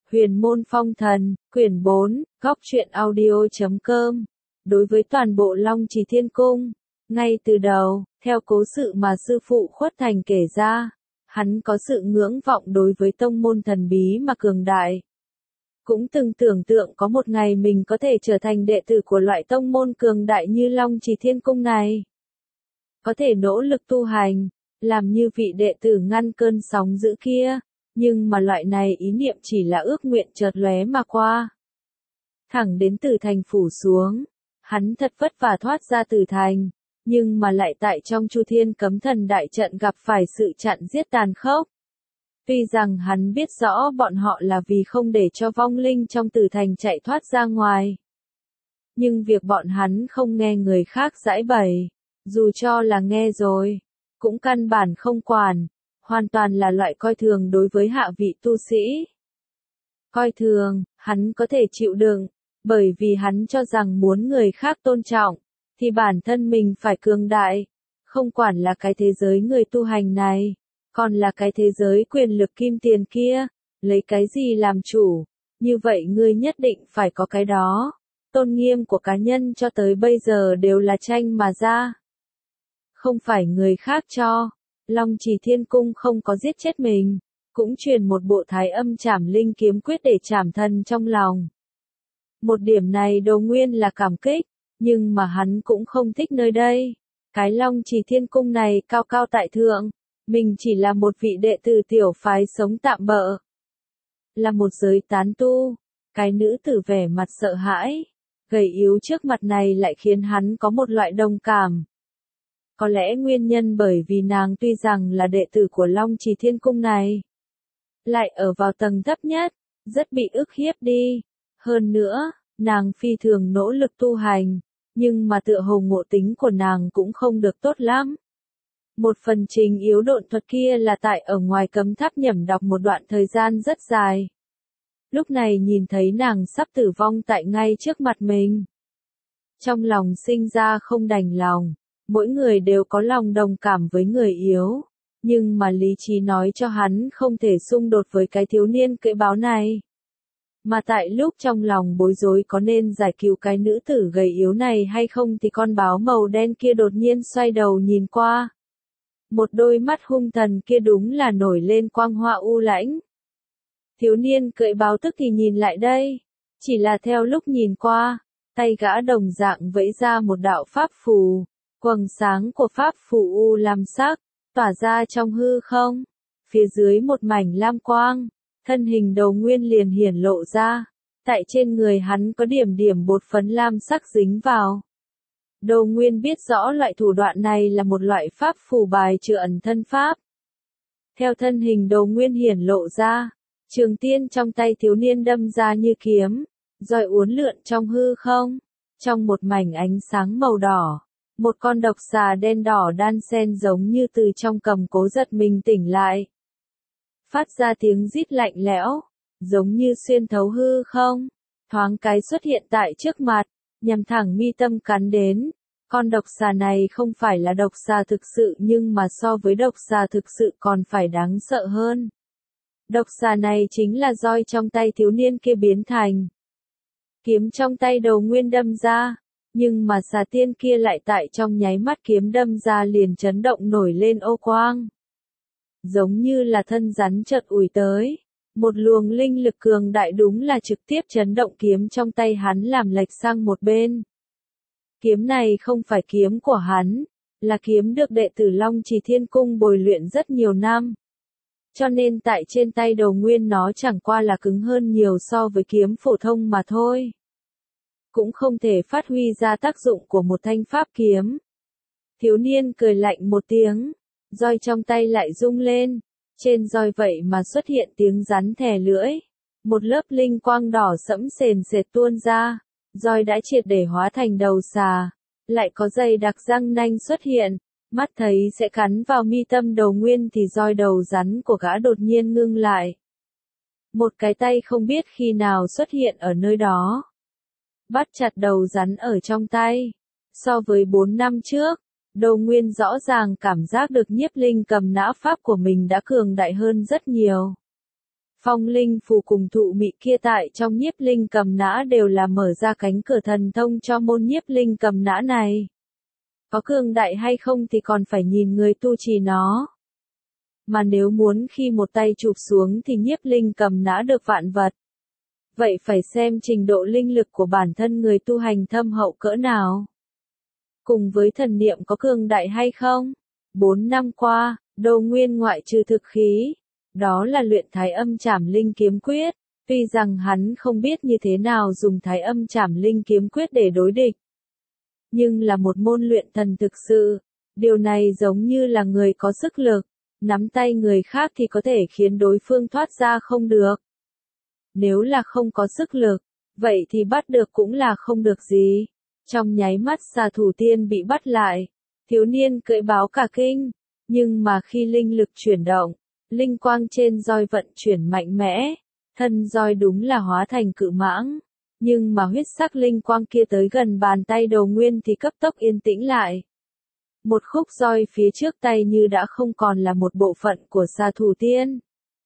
Huyền môn phong thần, quyển 4, góc truyện audio.com. Đối với toàn bộ Long Trì Thiên Cung, ngay từ đầu, theo cố sự mà sư phụ Khuất Thành kể ra, hắn có sự ngưỡng vọng đối với tông môn thần bí mà cường đại. Cũng từng tưởng tượng có một ngày mình có thể trở thành đệ tử của loại tông môn cường đại như Long Trì Thiên Cung này. Có thể nỗ lực tu hành, làm như vị đệ tử ngăn cơn sóng dữ kia. Nhưng mà loại này ý niệm chỉ là ước nguyện chợt lóe mà qua. Thẳng đến Tử Thành phủ xuống, hắn thật vất vả thoát ra Tử Thành, nhưng mà lại tại trong Chu Thiên Cấm Thần đại trận gặp phải sự chặn giết tàn khốc. Tuy rằng hắn biết rõ bọn họ là vì không để cho vong linh trong Tử Thành chạy thoát ra ngoài. Nhưng việc bọn hắn không nghe người khác giãi bày, dù cho là nghe rồi, cũng căn bản không quản. Hoàn toàn là loại coi thường đối với hạ vị tu sĩ. Coi thường, hắn có thể chịu đựng, bởi vì hắn cho rằng muốn người khác tôn trọng, thì bản thân mình phải cường đại. Không quản là cái thế giới người tu hành này, còn là cái thế giới quyền lực kim tiền kia, lấy cái gì làm chủ, như vậy ngươi nhất định phải có cái đó. Tôn nghiêm của cá nhân cho tới bây giờ đều là tranh mà ra. Không phải người khác cho. Long Trì Thiên Cung không có giết chết mình, cũng truyền một bộ Thái Âm Trảm Linh kiếm quyết để trảm thân trong lòng. Một điểm này Đồ Nguyên là cảm kích, nhưng mà hắn cũng không thích nơi đây. Cái Long Trì Thiên Cung này cao cao tại thượng, mình chỉ là một vị đệ tử tiểu phái sống tạm bợ. Là một giới tán tu, cái nữ tử vẻ mặt sợ hãi, gầy yếu trước mặt này lại khiến hắn có một loại đồng cảm. Có lẽ nguyên nhân bởi vì nàng tuy rằng là đệ tử của Long Trì Thiên Cung này, lại ở vào tầng thấp nhất, rất bị ức hiếp đi. Hơn nữa, nàng phi thường nỗ lực tu hành, nhưng mà tựa hồ ngộ tính của nàng cũng không được tốt lắm. Một phần trình yếu độn thuật kia là tại ở ngoài cấm tháp nhẩm đọc một đoạn thời gian rất dài. Lúc này nhìn thấy nàng sắp tử vong tại ngay trước mặt mình. Trong lòng sinh ra không đành lòng. Mỗi người đều có lòng đồng cảm với người yếu, nhưng mà lý trí nói cho hắn không thể xung đột với cái thiếu niên cưỡi báo này. Mà tại lúc trong lòng bối rối có nên giải cứu cái nữ tử gầy yếu này hay không thì con báo màu đen kia đột nhiên xoay đầu nhìn qua. Một đôi mắt hung thần kia đúng là nổi lên quang hoa u lãnh. Thiếu niên cưỡi báo tức thì nhìn lại đây, chỉ là theo lúc nhìn qua, tay gã đồng dạng vẫy ra một đạo pháp phù. Quầng sáng của pháp phù u lam sắc, tỏa ra trong hư không. Phía dưới một mảnh lam quang, thân hình Đồ Nguyên liền hiển lộ ra. Tại trên người hắn có điểm điểm bột phấn lam sắc dính vào. Đồ Nguyên biết rõ loại thủ đoạn này là một loại pháp phù bài trừ ẩn thân pháp. Theo thân hình Đồ Nguyên hiển lộ ra, trường tiên trong tay thiếu niên đâm ra như kiếm, roi uốn lượn trong hư không. Trong một mảnh ánh sáng màu đỏ. Một con độc xà đen đỏ đan xen giống như từ trong cầm cố giật mình tỉnh lại. Phát ra tiếng rít lạnh lẽo, giống như xuyên thấu hư không, thoáng cái xuất hiện tại trước mặt, nhằm thẳng mi tâm cắn đến. Con độc xà này không phải là độc xà thực sự nhưng mà so với độc xà thực sự còn phải đáng sợ hơn. Độc xà này chính là roi trong tay thiếu niên kia biến thành. Kiếm trong tay Đồ Nguyên đâm ra. Nhưng mà xà tiên kia lại tại trong nháy mắt kiếm đâm ra liền chấn động nổi lên ô quang. Giống như là thân rắn chợt ùi tới. Một luồng linh lực cường đại đúng là trực tiếp chấn động kiếm trong tay hắn làm lệch sang một bên. Kiếm này không phải kiếm của hắn, là kiếm được đệ tử Long Trì Thiên Cung bồi luyện rất nhiều năm. Cho nên tại trên tay Đồ Nguyên nó chẳng qua là cứng hơn nhiều so với kiếm phổ thông mà thôi. Cũng không thể phát huy ra tác dụng của một thanh pháp kiếm. Thiếu niên cười lạnh một tiếng, roi trong tay lại rung lên, trên roi vậy mà xuất hiện tiếng rắn thè lưỡi, một lớp linh quang đỏ sẫm sền sệt tuôn ra, roi đã triệt để hóa thành đầu xà, lại có dày đặc răng nanh xuất hiện, mắt thấy sẽ cắn vào mi tâm Đồ Nguyên thì roi đầu rắn của gã đột nhiên ngưng lại. Một cái tay không biết khi nào xuất hiện ở nơi đó. Bắt chặt đầu rắn ở trong tay. So với 4 năm trước, Đồ Nguyên rõ ràng cảm giác được nhiếp linh cầm não pháp của mình đã cường đại hơn rất nhiều. Phong linh phù cùng thụ mị kia tại trong nhiếp linh cầm nã đều là mở ra cánh cửa thần thông cho môn nhiếp linh cầm nã này. Có cường đại hay không thì còn phải nhìn người tu trì nó. Mà nếu muốn khi một tay chụp xuống thì nhiếp linh cầm nã được vạn vật. Vậy phải xem trình độ linh lực của bản thân người tu hành thâm hậu cỡ nào. Cùng với thần niệm có cường đại hay không? 4 năm qua, Đồ Nguyên ngoại trừ thực khí, đó là luyện Thái Âm Trảm Linh Kiếm Quyết, tuy rằng hắn không biết như thế nào dùng Thái Âm Trảm Linh Kiếm Quyết để đối địch. Nhưng là một môn luyện thần thực sự, điều này giống như là người có sức lực, nắm tay người khác thì có thể khiến đối phương thoát ra không được. Nếu là không có sức lực, vậy thì bắt được cũng là không được gì. Trong nháy mắt Xà Thủ Tiên bị bắt lại, thiếu niên cưỡi báo cả kinh, nhưng mà khi linh lực chuyển động, linh quang trên roi vận chuyển mạnh mẽ, thân roi đúng là hóa thành cự mãng, nhưng mà huyết sắc linh quang kia tới gần bàn tay Đồ Nguyên thì cấp tốc yên tĩnh lại. Một khúc roi phía trước tay như đã không còn là một bộ phận của Xà Thủ Tiên.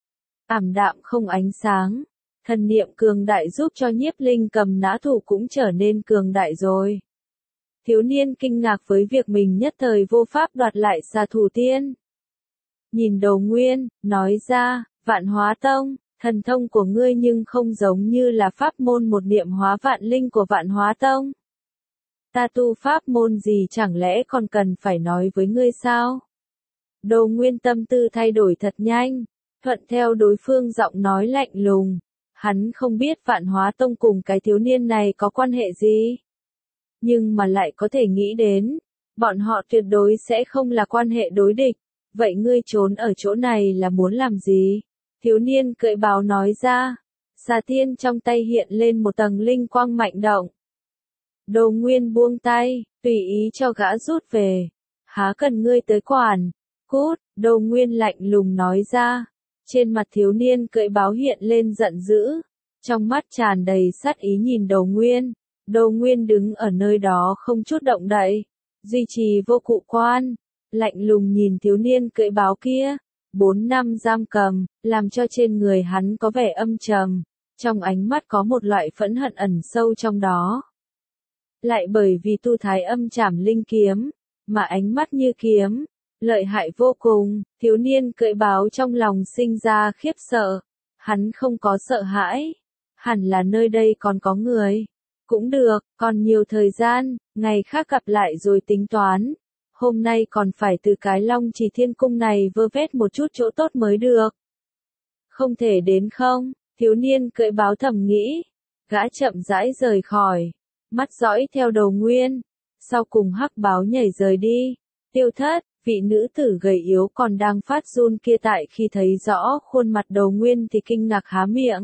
Ảm đạm không ánh sáng, thần niệm cường đại giúp cho nhiếp linh cầm nã thủ cũng trở nên cường đại rồi. Thiếu niên kinh ngạc với việc mình nhất thời vô pháp đoạt lại Xà Thủ Tiên. Nhìn Đồ Nguyên, nói ra, Vạn Hóa Tông, thần thông của ngươi nhưng không giống như là pháp môn một niệm hóa vạn linh của Vạn Hóa Tông. Ta tu pháp môn gì chẳng lẽ còn cần phải nói với ngươi sao? Đồ Nguyên tâm tư thay đổi thật nhanh, thuận theo đối phương giọng nói lạnh lùng. Hắn không biết Vạn Hóa Tông cùng cái thiếu niên này có quan hệ gì. Nhưng mà lại có thể nghĩ đến, bọn họ tuyệt đối sẽ không là quan hệ đối địch. Vậy ngươi trốn ở chỗ này là muốn làm gì? Thiếu niên cưỡi báo nói ra. Xà Tiên trong tay hiện lên một tầng linh quang mạnh động. Đồ Nguyên buông tay, tùy ý cho gã rút về. Há cần ngươi tới quản. Cút, Đồ Nguyên lạnh lùng nói ra. Trên mặt thiếu niên cưỡi báo hiện lên giận dữ. Trong mắt tràn đầy sát ý nhìn Đồ Nguyên. Đồ Nguyên đứng ở nơi đó không chút động đậy. Duy trì vô cụ quan. Lạnh lùng nhìn thiếu niên cưỡi báo kia. 4 năm giam cầm, làm cho trên người hắn có vẻ âm trầm. Trong ánh mắt có một loại phẫn hận ẩn sâu trong đó. Lại bởi vì tu Thái Âm Trảm Linh Kiếm, mà ánh mắt như kiếm, lợi hại vô cùng, thiếu niên cưỡi báo trong lòng sinh ra khiếp sợ. Hắn không có sợ hãi, hẳn là nơi đây còn có người. Cũng được, còn nhiều thời gian, ngày khác gặp lại rồi tính toán. Hôm nay còn phải từ cái Long Trì Thiên Cung này vơ vét một chút chỗ tốt mới được. Không thể đến không, thiếu niên cưỡi báo thầm nghĩ. Gã chậm rãi rời khỏi, mắt dõi theo Đồ Nguyên. Sau cùng hắc báo nhảy rời đi. Tiêu Thất, vị nữ tử gầy yếu còn đang phát run kia tại khi thấy rõ khuôn mặt Đồ Nguyên thì kinh ngạc há miệng.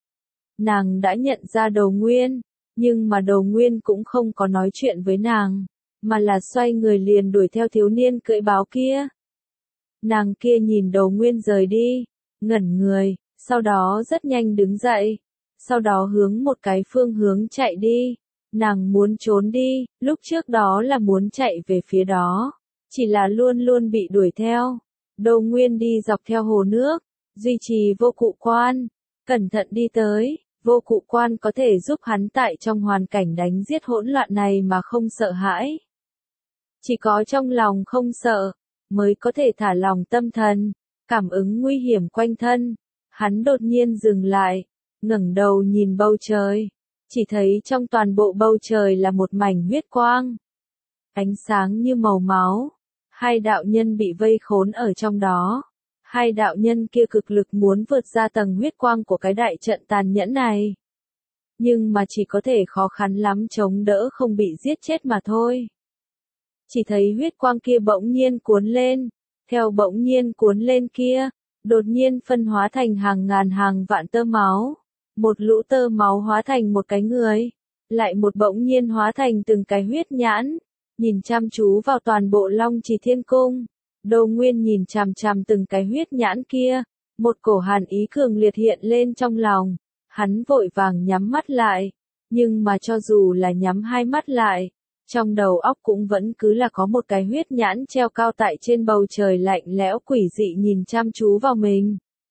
Nàng đã nhận ra Đồ Nguyên, nhưng mà Đồ Nguyên cũng không có nói chuyện với nàng, mà là xoay người liền đuổi theo thiếu niên cưỡi báo kia. Nàng kia nhìn Đồ Nguyên rời đi, ngẩn người, sau đó rất nhanh đứng dậy, sau đó hướng một cái phương hướng chạy đi. Nàng muốn trốn đi, lúc trước đó là muốn chạy về phía đó, chỉ là luôn luôn bị đuổi theo. Đồ Nguyên đi dọc theo hồ nước, duy trì vô cụ quan, cẩn thận đi tới. Vô cụ quan có thể giúp hắn tại trong hoàn cảnh đánh giết hỗn loạn này mà không sợ hãi. Chỉ có trong lòng không sợ, mới có thể thả lòng tâm thần, cảm ứng nguy hiểm quanh thân. Hắn đột nhiên dừng lại, ngẩng đầu nhìn bầu trời, chỉ thấy trong toàn bộ bầu trời là một mảnh huyết quang. Ánh sáng như màu máu, hai đạo nhân bị vây khốn ở trong đó. Hai đạo nhân kia cực lực muốn vượt ra tầng huyết quang của cái đại trận tàn nhẫn này. Nhưng mà chỉ có thể khó khăn lắm chống đỡ không bị giết chết mà thôi. Chỉ thấy huyết quang kia bỗng nhiên cuốn lên, theo bỗng nhiên cuốn lên kia, đột nhiên phân hóa thành hàng ngàn hàng vạn tơ máu. Một lũ tơ máu hóa thành một cái người, lại một bỗng nhiên hóa thành từng cái huyết nhãn, nhìn chăm chú vào toàn bộ Long Trì Thiên Cung. Đồ Nguyên nhìn chằm chằm từng cái huyết nhãn kia, một cổ hàn ý cường liệt hiện lên trong lòng, hắn vội vàng nhắm mắt lại, nhưng mà cho dù là nhắm hai mắt lại, trong đầu óc cũng vẫn cứ là có một cái huyết nhãn treo cao tại trên bầu trời lạnh lẽo quỷ dị nhìn chăm chú vào mình.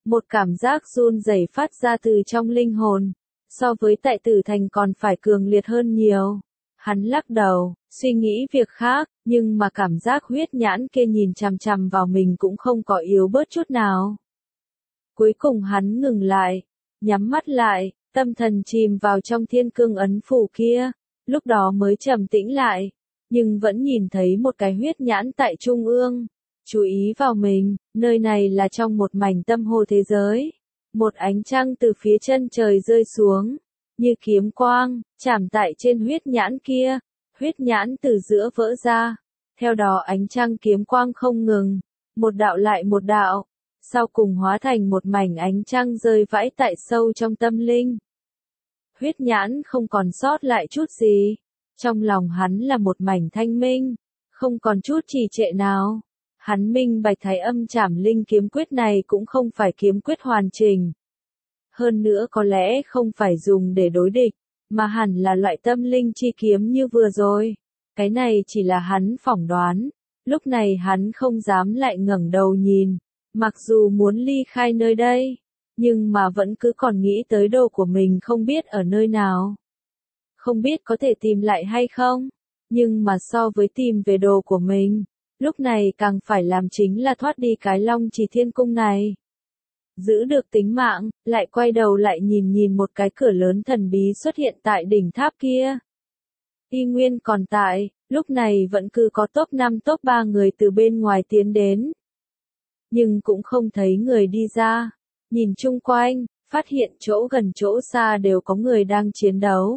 Một cảm giác run rẩy phát ra từ trong linh hồn, so với tại Tử Thành còn phải cường liệt hơn nhiều. Hắn lắc đầu, suy nghĩ việc khác, nhưng mà cảm giác huyết nhãn kia nhìn chằm chằm vào mình cũng không có yếu bớt chút nào. Cuối cùng hắn ngừng lại, nhắm mắt lại, tâm thần chìm vào trong thiên cương ấn phù kia, lúc đó mới trầm tĩnh lại, nhưng vẫn nhìn thấy một cái huyết nhãn tại trung ương. Chú ý vào mình, nơi này là trong một mảnh tâm hồ thế giới. Một ánh trăng từ phía chân trời rơi xuống, như kiếm quang, chạm tại trên huyết nhãn kia, huyết nhãn từ giữa vỡ ra. Theo đó ánh trăng kiếm quang không ngừng, một đạo lại một đạo, sau cùng hóa thành một mảnh ánh trăng rơi vãi tại sâu trong tâm linh. Huyết nhãn không còn sót lại chút gì, trong lòng hắn là một mảnh thanh minh, không còn chút trì trệ nào. Hắn minh bạch Thái Âm Trảm Linh kiếm quyết này cũng không phải kiếm quyết hoàn chỉnh. Hơn nữa có lẽ không phải dùng để đối địch, mà hẳn là loại tâm linh chi kiếm như vừa rồi. Cái này chỉ là hắn phỏng đoán, lúc này hắn không dám lại ngẩng đầu nhìn, mặc dù muốn ly khai nơi đây, nhưng mà vẫn cứ còn nghĩ tới đồ của mình không biết ở nơi nào. Không biết có thể tìm lại hay không, nhưng mà so với tìm về đồ của mình, lúc này càng phải làm chính là thoát đi cái Long Trì Thiên Cung này. Giữ được tính mạng, lại quay đầu lại nhìn một cái cửa lớn thần bí xuất hiện tại đỉnh tháp kia. Y Nguyên còn tại, lúc này vẫn cứ có top 5 top 3 người từ bên ngoài tiến đến. Nhưng cũng không thấy người đi ra. Nhìn chung quanh, phát hiện chỗ gần chỗ xa đều có người đang chiến đấu.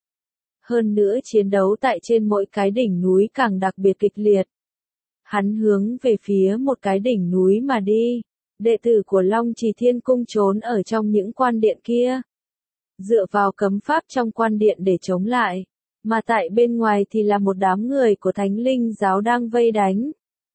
Hơn nữa chiến đấu tại trên mỗi cái đỉnh núi càng đặc biệt kịch liệt. Hắn hướng về phía một cái đỉnh núi mà đi. Đệ tử của Long Trì Thiên Cung trốn ở trong những quan điện kia. Dựa vào cấm pháp trong quan điện để chống lại. Mà tại bên ngoài thì là một đám người của Thánh Linh giáo đang vây đánh.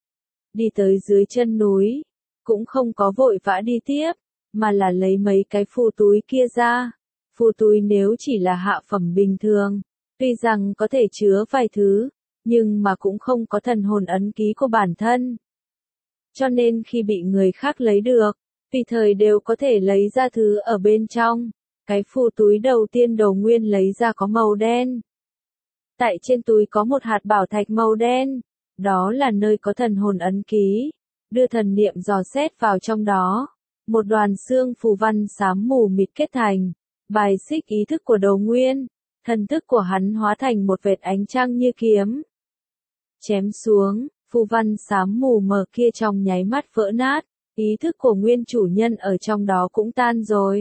Đi tới dưới chân núi. Cũng không có vội vã đi tiếp. Mà là lấy mấy cái phù túi kia ra. Phù túi nếu chỉ là hạ phẩm bình thường. Tuy rằng có thể chứa vài thứ. Nhưng mà cũng không có thần hồn ấn ký của bản thân. Cho nên khi bị người khác lấy được, tùy thời đều có thể lấy ra thứ ở bên trong. Cái phù túi đầu tiên Đồ Nguyên lấy ra có màu đen. Tại trên túi có một hạt bảo thạch màu đen. Đó là nơi có thần hồn ấn ký. Đưa thần niệm dò xét vào trong đó. Một đoàn xương phù văn xám mù mịt kết thành. Bài xích ý thức của Đồ Nguyên. Thần thức của hắn hóa thành một vệt ánh trăng như kiếm. Chém xuống. Phù văn xám mù mờ kia trong nháy mắt vỡ nát, ý thức của nguyên chủ nhân ở trong đó cũng tan rồi.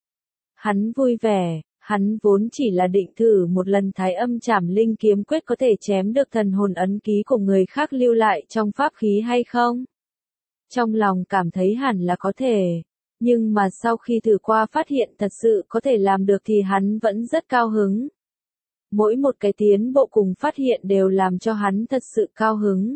Hắn vui vẻ, hắn vốn chỉ là định thử một lần Thái Âm Trảm Linh kiếm quyết có thể chém được thần hồn ấn ký của người khác lưu lại trong pháp khí hay không. Trong lòng cảm thấy hẳn là có thể, nhưng mà sau khi thử qua phát hiện thật sự có thể làm được thì hắn vẫn rất cao hứng. Mỗi một cái tiến bộ cùng phát hiện đều làm cho hắn thật sự cao hứng.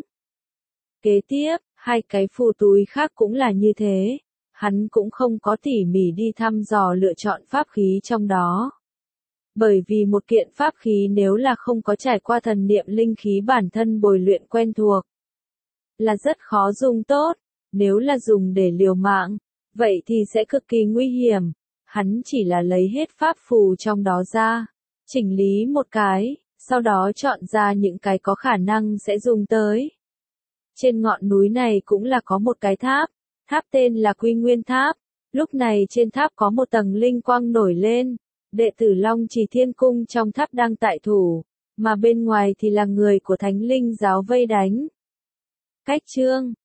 Kế tiếp, hai cái phù túi khác cũng là như thế. Hắn cũng không có tỉ mỉ đi thăm dò lựa chọn pháp khí trong đó. Bởi vì một kiện pháp khí nếu là không có trải qua thần niệm linh khí bản thân bồi luyện quen thuộc, là rất khó dùng tốt. Nếu là dùng để liều mạng, vậy thì sẽ cực kỳ nguy hiểm. Hắn chỉ là lấy hết pháp phù trong đó ra, chỉnh lý một cái, sau đó chọn ra những cái có khả năng sẽ dùng tới. Trên ngọn núi này cũng là có một cái tháp, tháp tên là Quy Nguyên Tháp. Lúc này trên tháp có một tầng linh quang nổi lên, đệ tử Long Trì Thiên Cung trong tháp đang tại thủ, mà bên ngoài thì là người của Thánh Linh giáo vây đánh. Cách chương